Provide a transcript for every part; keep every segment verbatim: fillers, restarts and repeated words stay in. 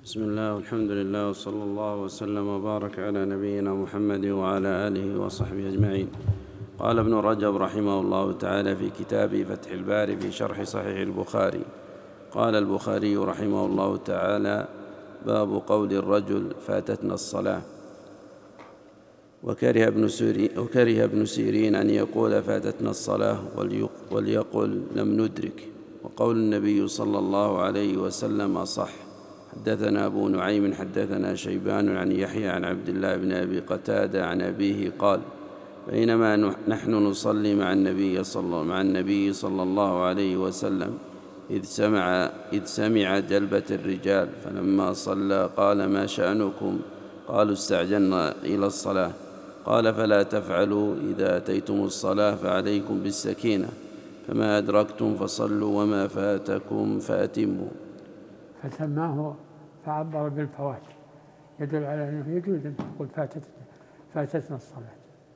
بسم الله والحمد لله وصلى الله وسلم وبارك على نبينا محمد وعلى آله وصحبه أجمعين. قال ابن رجب رحمه الله تعالى في كتابه فتح الباري في شرح صحيح البخاري: قال البخاري رحمه الله تعالى: باب قول الرجل فاتتنا الصلاة. وكره ابن سيرين, وكره ابن سيرين أن يقول فاتتنا الصلاة وليقل لم ندرك. وقول النبي صلى الله عليه وسلم صح. حدثنا أبو نعيم حدثنا شيبان عن يحيى عن عبد الله بن أبي قتادة عن أبيه قال: بينما نحن نصلي مع النبي صلى, مع النبي صلى الله عليه وسلم إذ سمع, إذ سمع جلبة الرجال، فلما صلى قال: ما شأنكم؟ قالوا: استعجلنا إلى الصلاة. قال: فلا تفعلوا، إذا أتيتم الصلاة فعليكم بالسكينة، فما أدركتم فصلوا وما فاتكم فأتموا. فسماه فعبر بالفوات، يدل على أنه يجوز أن تقول فاتتنا, فاتتنا الصلاة.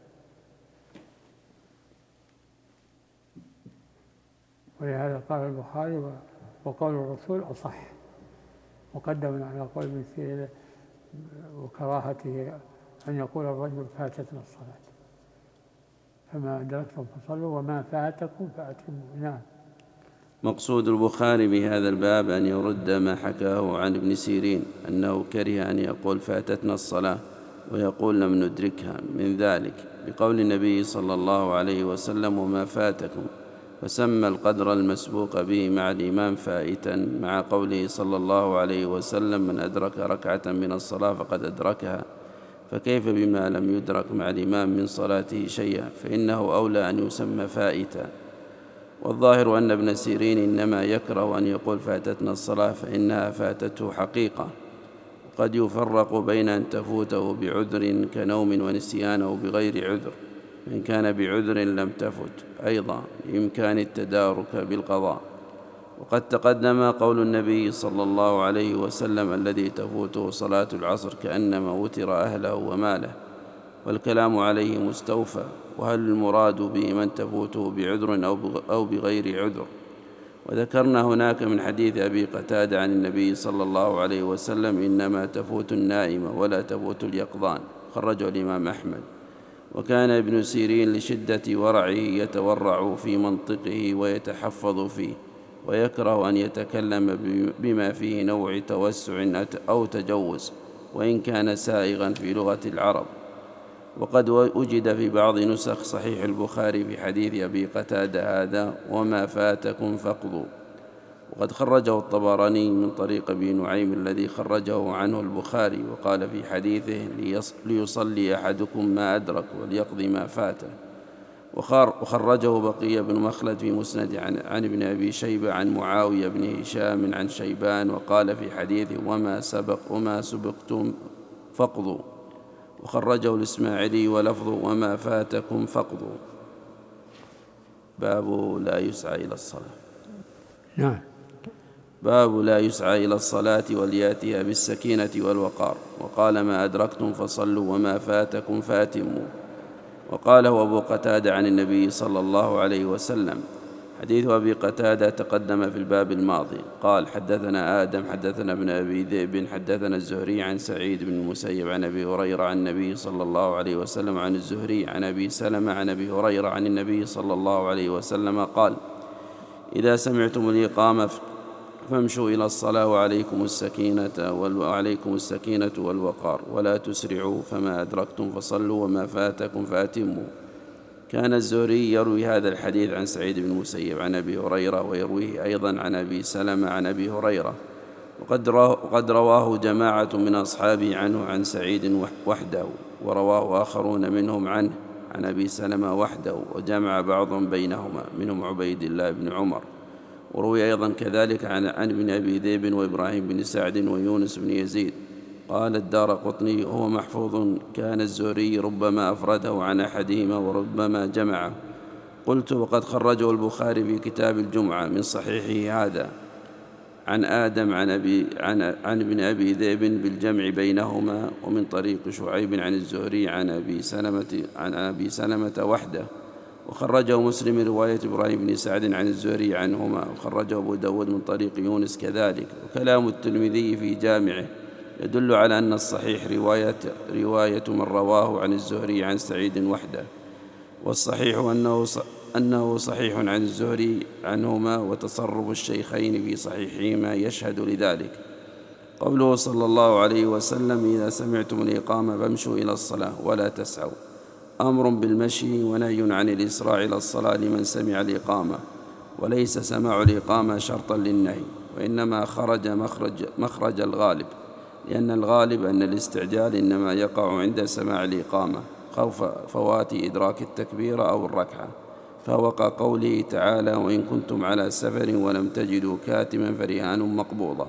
ولهذا قال البخاري: وقول الرسول أصح، مقدم على قول ابن سيرين وكراهته أن يقول الرجل فاتتنا الصلاة. فما أدركتم فصلوا وما فاتكم فأتموا. نعم. مقصود البخاري بهذا الباب أن يرد ما حكاه عن ابن سيرين أنه كره أن يقول فاتتنا الصلاة ويقول لم ندركها، من ذلك بقول النبي صلى الله عليه وسلم: وما فاتكم، فسمى القدر المسبوق به مع الإمام فائتا، مع قوله صلى الله عليه وسلم: من أدرك ركعة من الصلاة فقد أدركها. فكيف بما لم يدرك مع الإمام من صلاته شيئا، فإنه أولى أن يسمى فائتا. والظاهر أن ابن سيرين إنما يكره أن يقول فاتتنا الصلاة فإنها فاتته حقيقة. وقد يفرق بين أن تفوته بعذر كنوم ونسيان أو بغير عذر، فإن كان بعذر لم تفت أيضا بإمكان التدارك بالقضاء. وقد تقدم قول النبي صلى الله عليه وسلم: الذي تفوته صلاة العصر كأنما وتر أهله وماله، والكلام عليه مستوفى. وهل المراد به من تفوته بعذر أو بغير عذر؟ وذكرنا هناك من حديث أبي قتادة عن النبي صلى الله عليه وسلم: إنما تفوت النائمة ولا تفوت اليقظان، خرجه الإمام أحمد. وكان ابن سيرين لشدة ورعه يتورع في منطقه ويتحفظ فيه، ويكره أن يتكلم بما فيه نوع توسع أو تجوز، وإن كان سائغا في لغة العرب. وقد وجد في بعض نسخ صحيح البخاري في حديث أبي قتادة هذا: وما فاتكم فاقضوا. وقد خرجه الطبراني من طريق أبي نعيم الذي خرجه عنه البخاري، وقال في حديثه: ليصلي أحدكم ما أدرك وليقضي ما فاته. وخرجه بقية بن مخلد في مسند عن, عن ابن أبي شيبة عن معاوية بن هشام عن شيبان، وقال في حديثه: وما سبق وما سبقتم فاقضوا. وخرجه الإسماعيلي ولفظ: وما فاتكم فاقضوا. باب لا يسعى إلى الصلاة. نعم. باب لا يسعى إلى الصلاة ولياتها بالسكينة والوقار. وقال: ما أدركتم فصلوا وما فاتكم فاتموا. وقاله أبو قتادة عن النبي صلى الله عليه وسلم. حديث أبي قتادة تقدم في الباب الماضي. قال: حدثنا آدم حدثنا ابن أبي ذئب حدثنا الزهري عن سعيد بن المسيب عن أبي هريرة عن النبي صلى الله عليه وسلم عن الزهري عن أبي سلمة عن أبي هريرة عن النبي صلى الله عليه وسلم قال: إذا سمعتم الإقامة فامشوا إلى الصلاة وعليكم السكينة وعليكم السكينة والوقار، ولا تسرعوا، فما أدركتم فصلوا وما فاتكم فأتموا. كان الزهري يروي هذا الحديث عن سعيد بن المسيب عن أبي هريرة، ويرويه أيضا عن أبي سلمة عن أبي هريرة. وقد رواه جماعة من أصحابه عنه عن سعيد وحده، ورواه آخرون منهم عنه عن أبي سلمة وحده، وجمع بعضهم بينهما منهم عبيد الله بن عمر. وروي أيضا كذلك عن, عن ابن أبي ذئب وإبراهيم بن سعد ويونس بن يزيد. قال الدارقطني: هو محفوظ. كان الزهري ربما أفرده عن أحدهما وربما جمعه. قلت: وقد خرجه البخاري في كتاب الجمعة من صحيحه هذا عن آدم عن, أبي عن, عن ابن أبي ذئب بالجمع بينهما، ومن طريق شعيب عن الزهري عن أبي سلمة, عن أبي سلمة وحده. وخرجه مسلم من رواية إبراهيم بن سعد عن الزهري عنهما، وخرجه أبو داود من طريق يونس كذلك. وكلام الترمذي في جامعه يدل على أن الصحيح رواية, رواية من رواه عن الزهري عن سعيد وحده، والصحيح أنه, أنه صحيح عن الزهري عنهما، وتصرف الشيخين في صحيحهما يشهد لذلك. قوله صلى الله عليه وسلم: إذا سمعتم الإقامة فامشوا إلى الصلاة ولا تسعوا، أمر بالمشي ونهي عن الإسراع إلى الصلاة لمن سمع الإقامة، وليس سماع الإقامة شرطا للنهي، وإنما خرج مخرج, مخرج الغالب، لأن الغالب أن الاستعجال إنما يقع عند سماع الإقامة خوف فوات إدراك التكبيرة أو الركعة، فهو كقوله تعالى: وإن كنتم على سفر ولم تجدوا كاتما فرهان مقبوضة.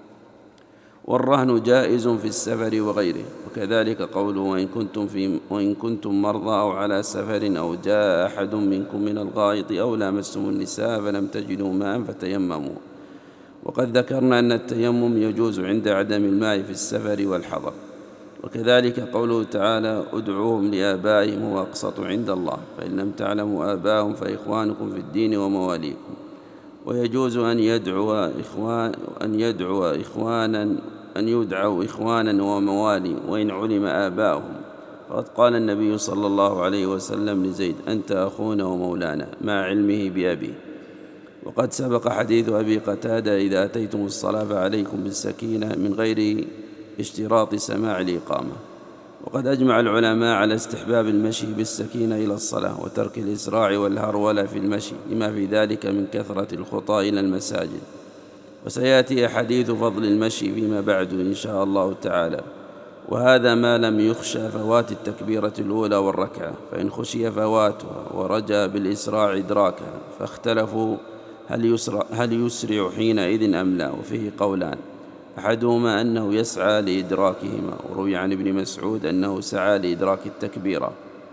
والرهن جائز في السفر وغيره، وكذلك قوله: وإن كنتم, في وإن كنتم مرضى أو على سفر أو جاء أحد منكم من الغائط أو لامستم النساء فلم تجدوا ماء فتيمموا. وقد ذكرنا أن التيمم يجوز عند عدم الماء في السفر والحضر. وكذلك قوله تعالى: ادعوهم لآبائهم هو أقسط عند الله، فإن لم تعلموا آباءهم فإخوانكم في الدين ومواليكم. ويجوز أن يدعو إخوان أن يدعو إخوانا أن يدعوا إخوانا وموالي وإن علم آباؤهم، فقد قال النبي صلى الله عليه وسلم لزيد: أنت أخونا ومولانا، مع علمه بأبيه. وقد سبق حديث أبي قتادة: إذا أتيتم الصلاة فعليكم بالسكينة، من غير اشتراط سماع الإقامة. وقد أجمع العلماء على استحباب المشي بالسكينة إلى الصلاة وترك الإسراع والهرولة في المشي، لما في ذلك من كثرة الخطى إلى المساجد. وسيأتي حديث فضل المشي فيما بعد إن شاء الله تعالى، وهذا ما لم يخشى فوات التكبيرة الأولى والركعة، فإن خشي فواتها ورجى بالإسراع إدراكها فاختلفوا هل يسرع, هل يسرع حينئذ أم لا، وفيه قولان: أحدهما أنه يسعى لإدراكهما، وروي عن ابن مسعود أنه سعى لإدراك التكبيرة،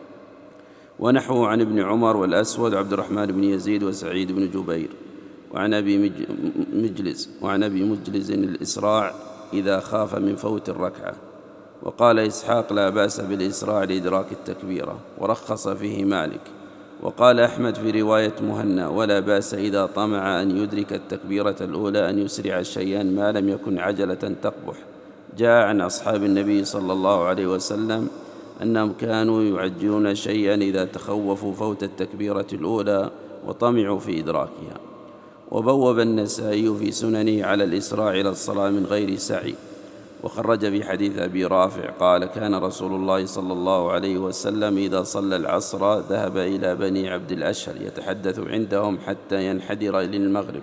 ونحوه عن ابن عمر والأسود عبد الرحمن بن يزيد وسعيد بن جبير. وعن أبي مجلس وعن أبي مجلس الإسراع إذا خاف من فوت الركعة. وقال إسحاق: لا بأس بالإسراع لإدراك التكبيرة، ورخص فيه مالك. وقال أحمد في رواية مهنا: ولا بأس إذا طمع أن يدرك التكبيرة الأولى أن يسرع شيئا ما لم يكن عجلة تقبح. جاء عن أصحاب النبي صلى الله عليه وسلم أنهم كانوا يعجلون شيئا إذا تخوفوا فوت التكبيرة الأولى وطمعوا في إدراكها. وبوب النسائي في سننه على الإسراع إلى الصلاة من غير سعي. وخرج في حديث أبي رافع قال: كان رسول الله صلى الله عليه وسلم إذا صلى العصر ذهب إلى بني عبد الأشهر يتحدث عندهم حتى ينحدر للمغرب.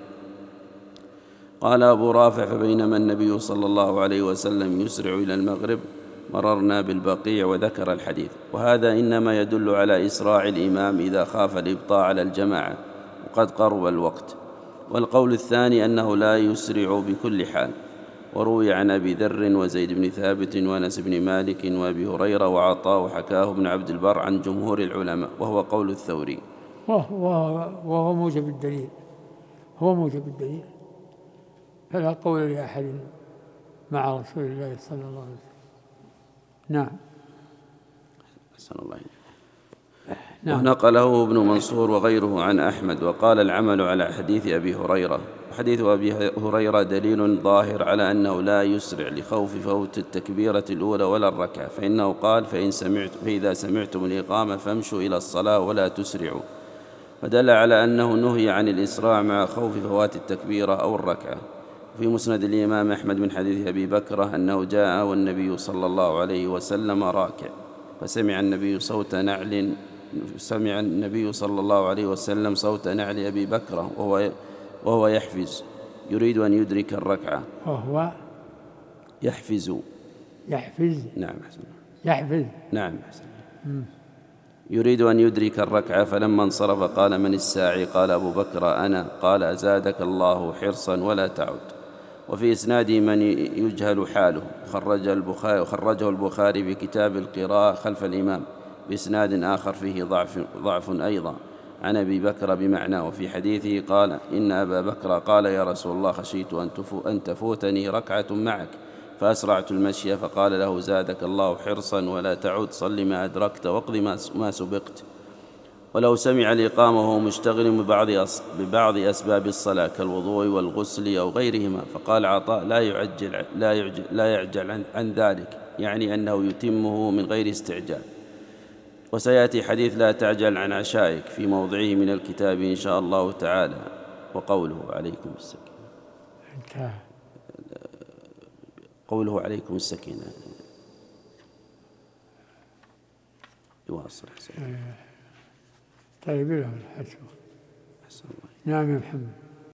قال أبو رافع: فبينما النبي صلى الله عليه وسلم يسرع إلى المغرب مررنا بالبقيع، وذكر الحديث. وهذا إنما يدل على إسراع الإمام إذا خاف الإبطاء على الجماعة وقد قرب الوقت. والقول الثاني أنه لا يسرع بكل حال. وروي عن أبي ذر وزيد بن ثابت وأنس بن مالك وأبي هريرة وعطاء، وحكاه ابن عبد البر عن جمهور العلماء، وهو قول الثوري. وهو, وهو موجب الدليل هو موجب الدليل فلا قول لأحد مع رسول الله صلى الله عليه وسلم. نعم. أحسن الله إليك. نعم. ونقله ابن منصور وغيره عن أحمد، وقال: العمل على حديث أبي هريرة. حديث أبي هريرة دليل ظاهر على أنه لا يسرع لخوف فوت التكبيرة الأولى ولا الركعة، فإنه قال: فإن سمعت فإذا سمعتم الإقامة فامشوا إلى الصلاة ولا تسرعوا، فدل على أنه نهي عن الإسراع مع خوف فوات التكبيرة أو الركعة. في مسند الإمام أحمد من حديث أبي بكرة أنه جاء والنبي صلى الله عليه وسلم راكع، فسمع النبي صوت نعل سمع النبي صلى الله عليه وسلم صوت نعل أبي بكرة وهو وهو يحفز يريد أن يدرك الركعة. وهو يحفز يحفز نعم حسن يحفز نعم حسن يريد أن يدرك الركعة، فلما انصرف قال: من الساعي؟ قال: أبو بكر أنا. قال: أزادك الله حرصا ولا تعد. وفي إسناده من يجهل حاله، خرج البخاري وخرجه البخاري في كتاب القراءة خلف الإمام بإسناد آخر فيه ضعف, ضعف أيضا عن أبي بكر بمعنى. وفي حديثه قال: إن أبا بكر قال: يا رسول الله خشيت أن تفوتني ركعة معك فأسرعت المشي، فقال له: زادك الله حرصا ولا تعد، صل ما أدركت واقض ما سبقت. ولو سمع الإقامة وهو مشتغل ببعض, ببعض أسباب الصلاة كالوضوء والغسل أو غيرهما، فقال عطاء لا يعجل, لا يعجل, لا يعجل عن, عن ذلك، يعني أنه يتمه من غير استعجال. وسيأتي حديث لا تعجل عن عشائك في موضعه من الكتاب إن شاء الله تعالى. وقوله عليكم السكينة، انتهى. قوله عليكم السكينة يواصل. طيب لهم الحج. نعم يا محمد.